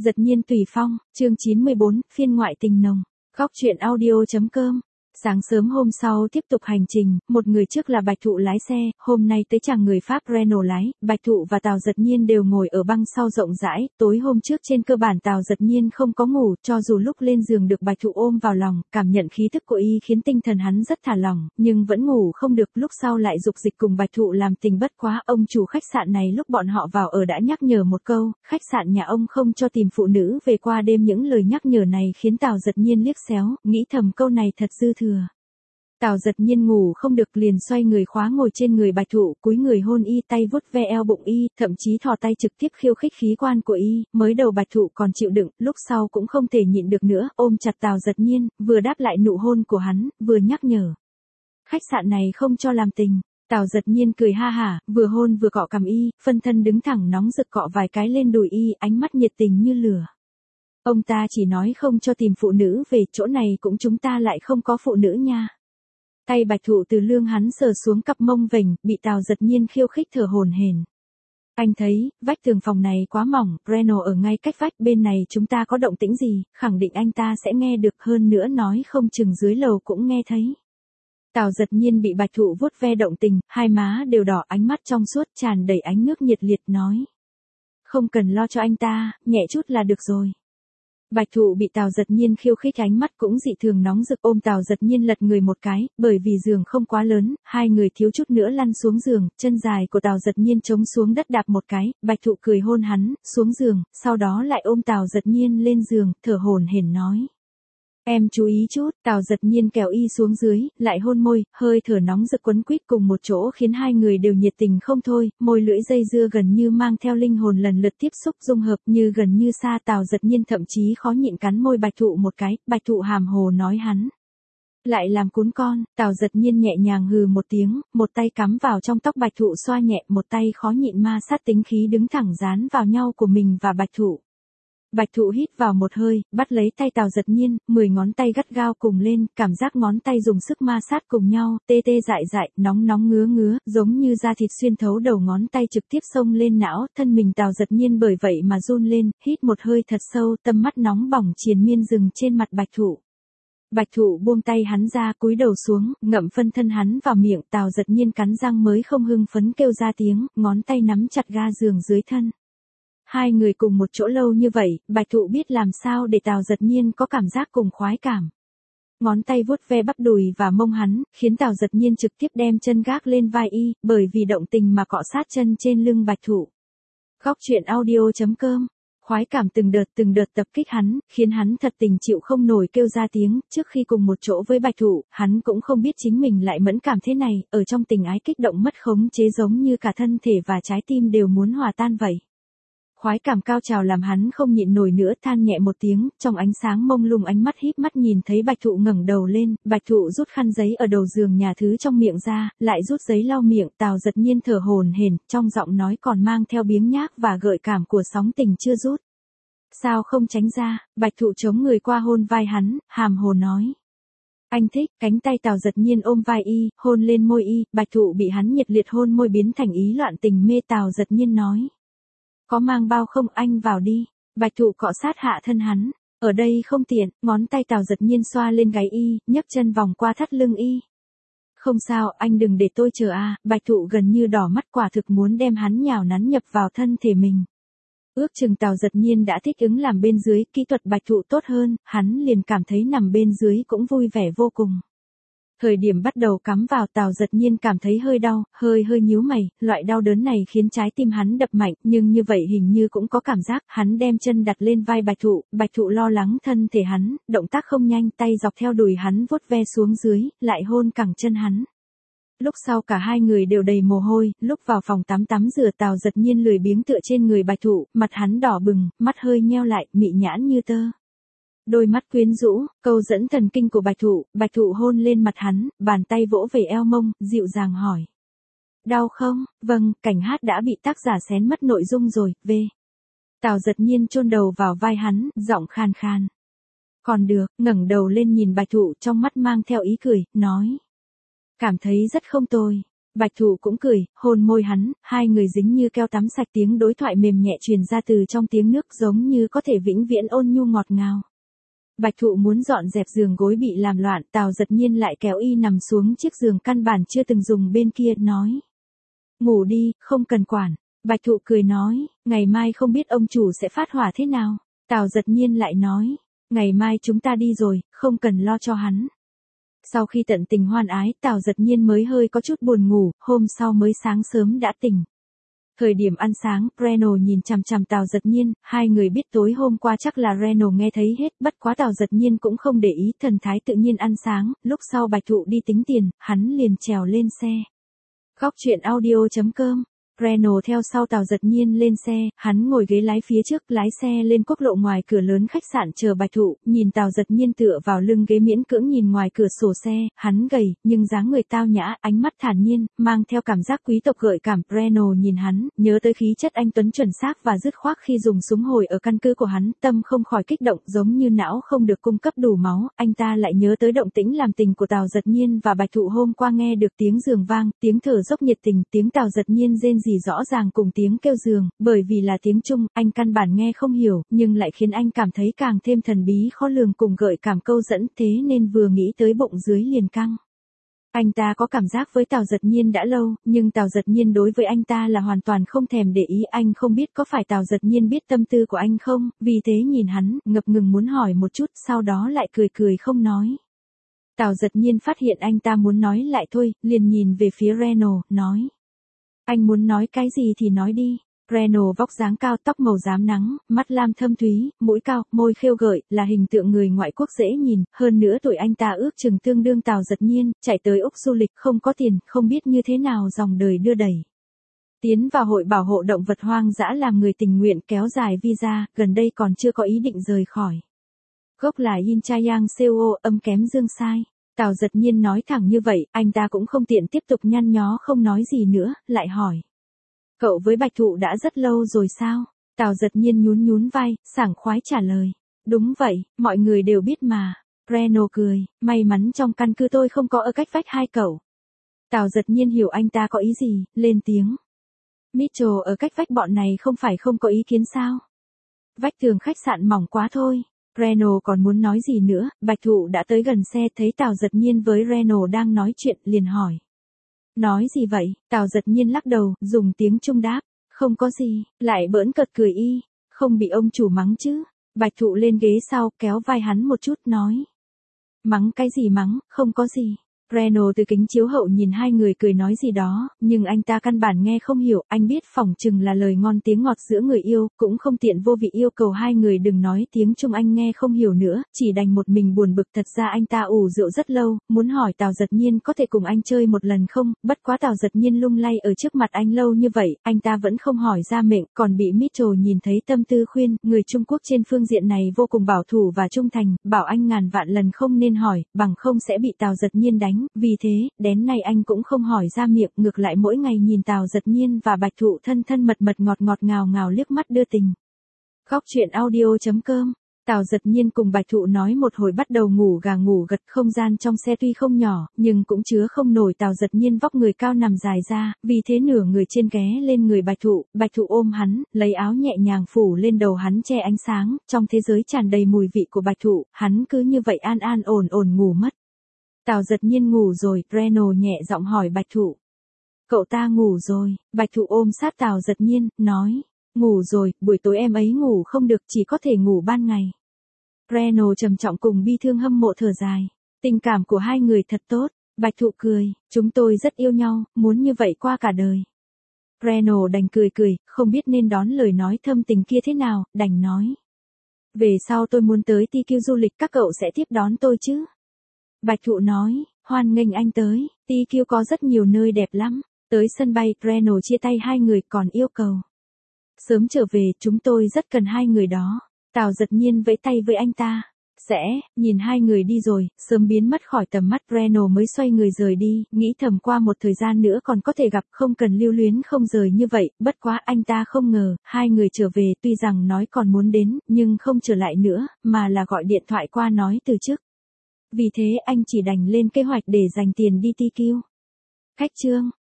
Giật nhiên tùy phong, chương 94, phiên ngoại tình nồng. Góc truyện audio.com. Sáng sớm hôm sau tiếp tục hành trình, một người trước là Bạch Thụ lái xe, hôm nay tới chàng người Pháp Renault lái, Bạch Thụ và Tào Giật Nhiên đều ngồi ở băng sau rộng rãi, tối hôm trước trên cơ bản Tào Giật Nhiên không có ngủ, cho dù lúc lên giường được Bạch Thụ ôm vào lòng, cảm nhận khí thức của y khiến tinh thần hắn rất thả lỏng, nhưng vẫn ngủ không được, lúc sau lại dục dịch cùng Bạch Thụ làm tình bất quá. Ông chủ khách sạn này lúc bọn họ vào ở đã nhắc nhở một câu, khách sạn nhà ông không cho tìm phụ nữ về qua đêm, những lời nhắc nhở này khiến Tào Giật Nhiên liếc xéo, nghĩ thầm câu này thật dư thừa. Tào Giật Nhiên ngủ không được liền xoay người khóa ngồi trên người Bạch Thụ, cúi người hôn y, tay vuốt ve eo bụng y, thậm chí thò tay trực tiếp khiêu khích khí quan của y, mới đầu Bạch Thụ còn chịu đựng, lúc sau cũng không thể nhịn được nữa, ôm chặt Tào Giật Nhiên, vừa đáp lại nụ hôn của hắn, vừa nhắc nhở. Khách sạn này không cho làm tình. Tào Giật Nhiên cười ha hả, vừa hôn vừa cọ cằm y, phân thân đứng thẳng nóng rực cọ vài cái lên đùi y, ánh mắt nhiệt tình như lửa. Ông ta chỉ nói không cho tìm phụ nữ về, chỗ này cũng chúng ta lại không có phụ nữ nha. Tay Bạch Thụ từ lưng hắn sờ xuống cặp mông vểnh, bị Tào Giật Nhiên khiêu khích thở hổn hển. Anh thấy, vách tường phòng này quá mỏng, Renault ở ngay cách vách, bên này chúng ta có động tĩnh gì, khẳng định anh ta sẽ nghe được, hơn nữa nói không chừng dưới lầu cũng nghe thấy. Tào Giật Nhiên bị Bạch Thụ vuốt ve động tình, hai má đều đỏ, ánh mắt trong suốt tràn đầy ánh nước nhiệt liệt nói. Không cần lo cho anh ta, nhẹ chút là được rồi. Bạch Thụ bị Tào Giật Nhiên khiêu khích, ánh mắt cũng dị thường nóng rực, ôm Tào Giật Nhiên lật người một cái, bởi vì giường không quá lớn, hai người thiếu chút nữa lăn xuống giường, chân dài của Tào Giật Nhiên chống xuống đất đạp một cái, Bạch Thụ cười hôn hắn, xuống giường, sau đó lại ôm Tào Giật Nhiên lên giường, thở hổn hển nói. Em chú ý chút, Tào Giật Nhiên kéo y xuống dưới, lại hôn môi, hơi thở nóng rực quấn quýt cùng một chỗ khiến hai người đều nhiệt tình không thôi, môi lưỡi dây dưa gần như mang theo linh hồn lần lượt tiếp xúc dung hợp như gần như xa. Tào Giật Nhiên thậm chí khó nhịn cắn môi Bạch Thụ một cái, Bạch Thụ hàm hồ nói hắn. Lại làm cún con, Tào Giật Nhiên nhẹ nhàng hừ một tiếng, một tay cắm vào trong tóc Bạch Thụ xoa nhẹ, một tay khó nhịn ma sát tính khí đứng thẳng dán vào nhau của mình và Bạch Thụ. Bạch Thụ hít vào một hơi, bắt lấy tay Tào Giật Nhiên, 10 ngón tay gắt gao cùng lên, cảm giác ngón tay dùng sức ma sát cùng nhau, tê tê dại dại, nóng nóng ngứa ngứa, giống như da thịt xuyên thấu đầu ngón tay trực tiếp xông lên não, thân mình Tào Giật Nhiên bởi vậy mà run lên, hít một hơi thật sâu, tâm mắt nóng bỏng triền miên dừng trên mặt Bạch Thụ. Bạch Thụ buông tay hắn ra, cúi đầu xuống, ngậm phân thân hắn vào miệng, Tào Giật Nhiên cắn răng mới không hưng phấn kêu ra tiếng, ngón tay nắm chặt ga giường dưới thân. Hai người cùng một chỗ lâu như vậy, Bạch Thụ biết làm sao để Tào Giật Nhiên có cảm giác cùng khoái cảm. Ngón tay vuốt ve bắp đùi và mông hắn, khiến Tào Giật Nhiên trực tiếp đem chân gác lên vai y, bởi vì động tình mà cọ sát chân trên lưng Bạch Thụ. Góc truyện audio.com. Khoái cảm từng đợt tập kích hắn, khiến hắn thật tình chịu không nổi kêu ra tiếng. Trước khi cùng một chỗ với Bạch Thụ, hắn cũng không biết chính mình lại mẫn cảm thế này, ở trong tình ái kích động mất khống chế, giống như cả thân thể và trái tim đều muốn hòa tan vậy. Khoái cảm cao trào làm hắn không nhịn nổi nữa, than nhẹ một tiếng, trong ánh sáng mông lung ánh mắt híp mắt nhìn thấy Bạch Thụ ngẩng đầu lên, Bạch Thụ rút khăn giấy ở đầu giường nhà thứ trong miệng ra, lại rút giấy lau miệng. Tào Giật Nhiên thở hổn hển, trong giọng nói còn mang theo biếng nhác và gợi cảm của sóng tình chưa rút. Sao không tránh ra? Bạch Thụ chống người qua hôn vai hắn, hàm hồ nói. Anh thích. Cánh tay Tào Giật Nhiên ôm vai y, hôn lên môi y, Bạch Thụ bị hắn nhiệt liệt hôn môi biến thành ý loạn tình mê. Tào Giật Nhiên nói. Có mang bao không, anh vào đi. Bạch Thụ cọ sát hạ thân hắn. Ở đây không tiện, ngón tay Tào Giật Nhiên xoa lên gáy y, nhấc chân vòng qua thắt lưng y. Không sao, anh đừng để tôi chờ à. Bạch Thụ gần như đỏ mắt, quả thực muốn đem hắn nhào nắn nhập vào thân thể mình. Ước chừng Tào Giật Nhiên đã thích ứng làm bên dưới, kỹ thuật Bạch Thụ tốt hơn, hắn liền cảm thấy nằm bên dưới cũng vui vẻ vô cùng. Thời điểm bắt đầu cắm vào, Tào Giật Nhiên cảm thấy hơi đau, hơi nhíu mày, loại đau đớn này khiến trái tim hắn đập mạnh, nhưng như vậy hình như cũng có cảm giác. Hắn đem chân đặt lên vai Bạch Thụ lo lắng thân thể hắn, động tác không nhanh, tay dọc theo đùi hắn vuốt ve xuống dưới, lại hôn cẳng chân hắn. Lúc sau cả hai người đều đầy mồ hôi, lúc vào phòng tắm rửa Tào Giật Nhiên lười biếng tựa trên người Bạch Thụ, mặt hắn đỏ bừng, mắt hơi nheo lại, mị nhãn như tơ. Đôi mắt quyến rũ, câu dẫn thần kinh của Bạch Thụ hôn lên mặt hắn, bàn tay vỗ về eo mông, dịu dàng hỏi. Đau không? Vâng, cảnh hát đã bị tác giả xén mất nội dung rồi, về. Tào Giật Nhiên chôn đầu vào vai hắn, giọng khàn khàn. Còn được, ngẩng đầu lên nhìn Bạch Thụ, trong mắt mang theo ý cười, nói. Cảm thấy rất không tồi. Bạch Thụ cũng cười, hôn môi hắn, hai người dính như keo tắm sạch, tiếng đối thoại mềm nhẹ truyền ra từ trong tiếng nước giống như có thể vĩnh viễn ôn nhu ngọt ngào. Bạch Thụ muốn dọn dẹp giường gối bị làm loạn, Tào Giật Nhiên lại kéo y nằm xuống chiếc giường căn bản chưa từng dùng bên kia, nói. Ngủ đi, không cần quản. Bạch Thụ cười nói, ngày mai không biết ông chủ sẽ phát hỏa thế nào. Tào Giật Nhiên lại nói, ngày mai chúng ta đi rồi, không cần lo cho hắn. Sau khi tận tình hoan ái, Tào Giật Nhiên mới hơi có chút buồn ngủ, hôm sau mới sáng sớm đã tỉnh. Thời điểm ăn sáng, Reno nhìn chằm chằm Tào Giật Nhiên, hai người biết tối hôm qua chắc là Reno nghe thấy hết, bất quá Tào Giật Nhiên cũng không để ý, thần thái tự nhiên ăn sáng, lúc sau Bạch Thụ đi tính tiền, hắn liền trèo lên xe. Góc truyện audio.com. Reno theo sau Tào Giật Nhiên lên xe, hắn ngồi ghế lái phía trước, lái xe lên quốc lộ ngoài cửa lớn khách sạn chờ Bạch Thụ, nhìn Tào Giật Nhiên tựa vào lưng ghế miễn cưỡng nhìn ngoài cửa sổ xe, hắn gầy, nhưng dáng người tao nhã, ánh mắt thản nhiên, mang theo cảm giác quý tộc gợi cảm. Reno nhìn hắn, nhớ tới khí chất anh tuấn chuẩn xác và dứt khoát khi dùng súng hồi ở căn cứ của hắn, tâm không khỏi kích động, giống như não không được cung cấp đủ máu, anh ta lại nhớ tới động tĩnh làm tình của Tào Giật Nhiên và Bạch Thụ hôm qua, nghe được tiếng giường vang, tiếng thở dốc nhiệt tình, tiếng Tào Giật Nhiên rên rỉ rõ ràng cùng tiếng kêu giường, bởi vì là tiếng Trung, anh căn bản nghe không hiểu, nhưng lại khiến anh cảm thấy càng thêm thần bí khó lường cùng gợi cảm câu dẫn, thế nên vừa nghĩ tới bụng dưới liền căng. Anh ta có cảm giác với Tào Giật Nhiên đã lâu, nhưng Tào Giật Nhiên đối với anh ta là hoàn toàn không thèm để ý, anh không biết có phải Tào Giật Nhiên biết tâm tư của anh không, vì thế nhìn hắn, ngập ngừng muốn hỏi một chút, sau đó lại cười cười không nói. Tào Giật Nhiên phát hiện anh ta muốn nói lại thôi, liền nhìn về phía Reno, nói. Anh muốn nói cái gì thì nói đi. Reno vóc dáng cao, tóc màu rám nắng, mắt lam thâm thúy, mũi cao, môi khêu gợi, là hình tượng người ngoại quốc dễ nhìn, hơn nữa tuổi anh ta ước chừng tương đương Tào Giật Nhiên, chạy tới Úc du lịch, không có tiền, không biết như thế nào dòng đời đưa đẩy. Tiến vào hội bảo hộ động vật hoang dã làm người tình nguyện, kéo dài visa, gần đây còn chưa có ý định rời khỏi. Gốc là Yin Chayang Seo, âm kém dương sai. Tào Giật Nhiên nói thẳng như vậy, anh ta cũng không tiện tiếp tục nhăn nhó không nói gì nữa, lại hỏi. Cậu với Bạch Thụ đã rất lâu rồi sao? Tào Giật Nhiên nhún nhún vai, sảng khoái trả lời. Đúng vậy, mọi người đều biết mà. Reno cười, may mắn trong căn cứ tôi không có ở cách vách hai cậu. Tào Giật Nhiên hiểu anh ta có ý gì, lên tiếng. Mitchell ở cách vách bọn này không phải không có ý kiến sao? Vách tường khách sạn mỏng quá thôi. Reno còn muốn nói gì nữa, Bạch Thụ đã tới gần xe, thấy Tào Giật Nhiên với Reno đang nói chuyện, liền hỏi. Nói gì vậy? Tào Giật Nhiên lắc đầu, dùng tiếng Trung đáp. Không có gì, lại bỡn cợt cười y. Không bị ông chủ mắng chứ? Bạch Thụ lên ghế sau, kéo vai hắn một chút, nói. Mắng cái gì mắng, không có gì. Reno từ kính chiếu hậu nhìn hai người cười nói gì đó, nhưng anh ta căn bản nghe không hiểu, anh biết phỏng chừng là lời ngon tiếng ngọt giữa người yêu, cũng không tiện vô vị yêu cầu hai người đừng nói tiếng Trung, anh nghe không hiểu nữa, chỉ đành một mình buồn bực. Thật ra anh ta ủ rượu rất lâu, muốn hỏi Tào Giật Nhiên có thể cùng anh chơi một lần không, bất quá Tào Giật Nhiên lung lay ở trước mặt anh lâu như vậy, anh ta vẫn không hỏi ra miệng, còn bị Mitchell nhìn thấy tâm tư khuyên, người Trung Quốc trên phương diện này vô cùng bảo thủ và trung thành, bảo anh ngàn vạn lần không nên hỏi, bằng không sẽ bị Tào Giật Nhiên đánh. Vì thế, đến nay anh cũng không hỏi ra miệng, ngược lại mỗi ngày nhìn Tào Giật Nhiên và Bạch Thụ thân thân mật mật ngọt ngọt ngào ngào liếc mắt đưa tình. Góc truyện audio.com. Tào Giật Nhiên cùng Bạch Thụ nói một hồi bắt đầu ngủ gà ngủ gật, không gian trong xe tuy không nhỏ, nhưng cũng chứa không nổi Tào Giật Nhiên vóc người cao nằm dài ra, vì thế nửa người trên ghé lên người Bạch Thụ ôm hắn, lấy áo nhẹ nhàng phủ lên đầu hắn che ánh sáng, trong thế giới tràn đầy mùi vị của Bạch Thụ, hắn cứ như vậy an an ổn ổn ngủ mất. Tào Giật Nhiên ngủ rồi, Reno nhẹ giọng hỏi Bạch Thụ. Cậu ta ngủ rồi, Bạch Thụ ôm sát Tào Giật Nhiên, nói. Ngủ rồi, buổi tối em ấy ngủ không được, chỉ có thể ngủ ban ngày. Reno trầm trọng cùng bi thương hâm mộ thở dài. Tình cảm của hai người thật tốt. Bạch Thụ cười, chúng tôi rất yêu nhau, muốn như vậy qua cả đời. Reno đành cười cười, không biết nên đón lời nói thâm tình kia thế nào, đành nói. Về sau tôi muốn tới TQ du lịch, các cậu sẽ tiếp đón tôi chứ? Bạch Thụ nói, hoan nghênh anh tới, TQ có rất nhiều nơi đẹp lắm. Tới sân bay, Reno chia tay hai người còn yêu cầu. Sớm trở về, chúng tôi rất cần hai người đó. Tào Giật Nhiên vẫy tay với anh ta. Nhìn hai người đi rồi, sớm biến mất khỏi tầm mắt, Reno mới xoay người rời đi, nghĩ thầm qua một thời gian nữa còn có thể gặp, không cần lưu luyến không rời như vậy, bất quá anh ta không ngờ, hai người trở về tuy rằng nói còn muốn đến, nhưng không trở lại nữa, mà là gọi điện thoại qua nói từ chức. Vì thế anh chỉ đành lên kế hoạch để dành tiền đi TQ. Khách chương.